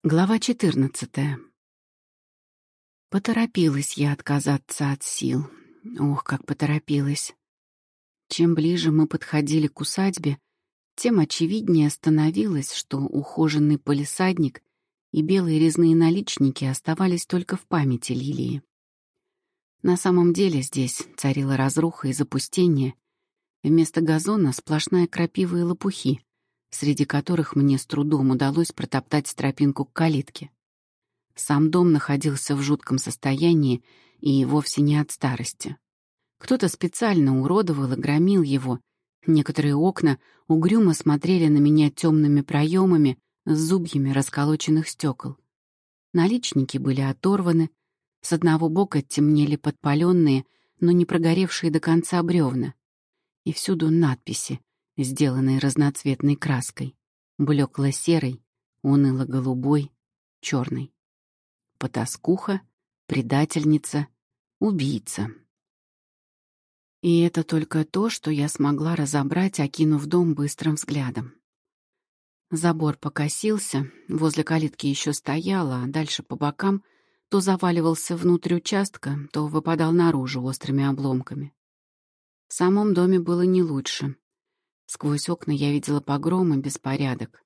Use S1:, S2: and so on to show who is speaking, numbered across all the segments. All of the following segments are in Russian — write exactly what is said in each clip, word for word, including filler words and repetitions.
S1: Глава четырнадцатая. Поторопилась я отказаться от сил. Ох, как поторопилась. Чем ближе мы подходили к усадьбе, тем очевиднее становилось, что ухоженный палисадник и белые резные наличники оставались только в памяти Лилии. На самом деле здесь царила разруха и запустение. Вместо газона сплошная крапива и лопухи, среди которых мне с трудом удалось протоптать тропинку к калитке. Сам дом находился в жутком состоянии и вовсе не от старости. Кто-то специально уродовал и громил его. Некоторые окна угрюмо смотрели на меня темными проемами с зубьями расколоченных стекол. Наличники были оторваны, с одного бока темнели подпаленные, но не прогоревшие до конца бревна. И всюду надписи, сделанные разноцветной краской, блекло-серой, уныло-голубой, черной. Потаскуха, предательница, убийца. И это только то, что я смогла разобрать, окинув дом быстрым взглядом. Забор покосился, возле калитки еще стояла, а дальше по бокам то заваливался внутрь участка, то выпадал наружу острыми обломками. В самом доме было не лучше. Сквозь окна я видела погром и беспорядок.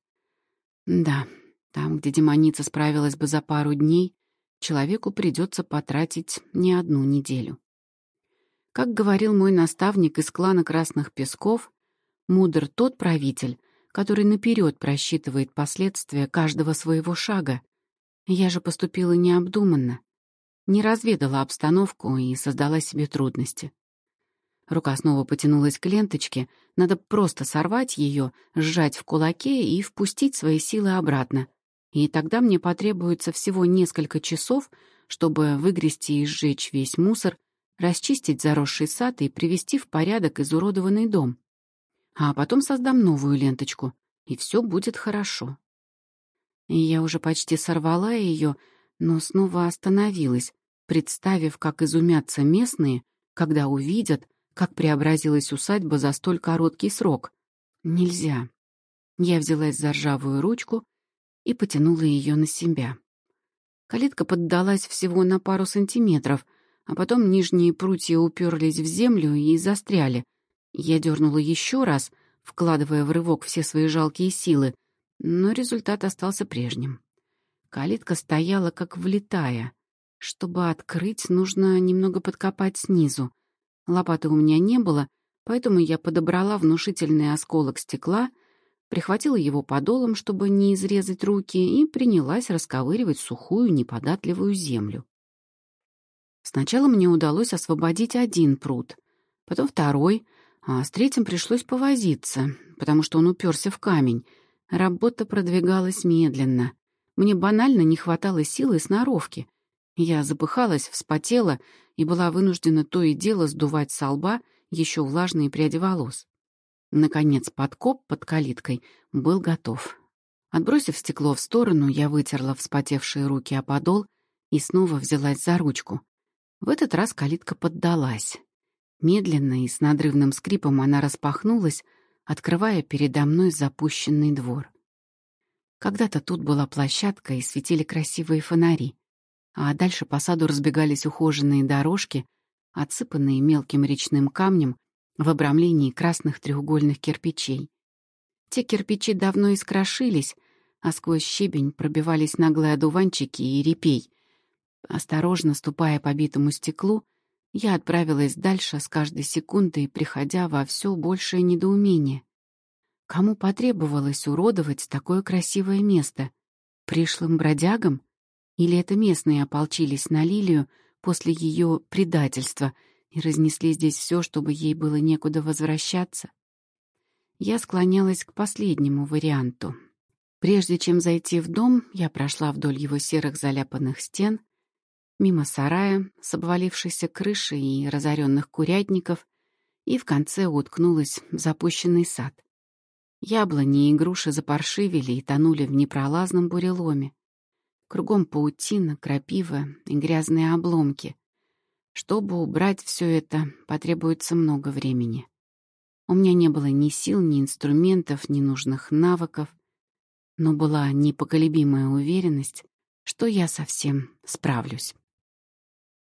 S1: Да, там, где демоница справилась бы за пару дней, человеку придется потратить не одну неделю. Как говорил мой наставник из клана Красных Песков, мудр тот правитель, который наперед просчитывает последствия каждого своего шага. Я же поступила необдуманно, не разведала обстановку и создала себе трудности. Рука снова потянулась к ленточке, надо просто сорвать ее, сжать в кулаке и впустить свои силы обратно. И тогда мне потребуется всего несколько часов, чтобы выгрести и сжечь весь мусор, расчистить заросший сад и привести в порядок изуродованный дом. А потом создам новую ленточку, и все будет хорошо. И я уже почти сорвала ее, но снова остановилась, представив, как изумятся местные, когда увидят, как преобразилась усадьба за столь короткий срок. Нельзя. Я взялась за ржавую ручку и потянула ее на себя. Калитка поддалась всего на пару сантиметров, а потом нижние прутья уперлись в землю и застряли. Я дернула еще раз, вкладывая в рывок все свои жалкие силы, но результат остался прежним. Калитка стояла как влитая. Чтобы открыть, нужно немного подкопать снизу. Лопаты у меня не было, поэтому я подобрала внушительный осколок стекла, прихватила его подолом, чтобы не изрезать руки, и принялась расковыривать сухую, неподатливую землю. Сначала мне удалось освободить один прут, потом второй, а с третьим пришлось повозиться, потому что он уперся в камень. Работа продвигалась медленно. Мне банально не хватало силы и сноровки. Я запыхалась, вспотела и была вынуждена то и дело сдувать со лба еще влажные пряди волос. Наконец подкоп под калиткой был готов. Отбросив стекло в сторону, я вытерла вспотевшие руки о подол и снова взялась за ручку. В этот раз калитка поддалась. Медленно и с надрывным скрипом она распахнулась, открывая передо мной запущенный двор. Когда-то тут была площадка и светили красивые фонари, а дальше по саду разбегались ухоженные дорожки, отсыпанные мелким речным камнем в обрамлении красных треугольных кирпичей. Те кирпичи давно искрошились, а сквозь щебень пробивались наглые одуванчики и репей. Осторожно ступая по битому стеклу, я отправилась дальше, с каждой секундой приходя во все большее недоумение. Кому потребовалось уродовать такое красивое место? Пришлым бродягам? Или это местные ополчились на Лилию после ее предательства и разнесли здесь все, чтобы ей было некуда возвращаться? Я склонялась к последнему варианту. Прежде чем зайти в дом, я прошла вдоль его серых заляпанных стен, мимо сарая с обвалившейся крышей и разоренных курятников, и в конце уткнулась в запущенный сад. Яблони и груши запаршивели и тонули в непролазном буреломе. Кругом паутина, крапива и грязные обломки. Чтобы убрать все это, потребуется много времени. У меня не было ни сил, ни инструментов, ни нужных навыков. но была непоколебимая уверенность, что я совсем справлюсь.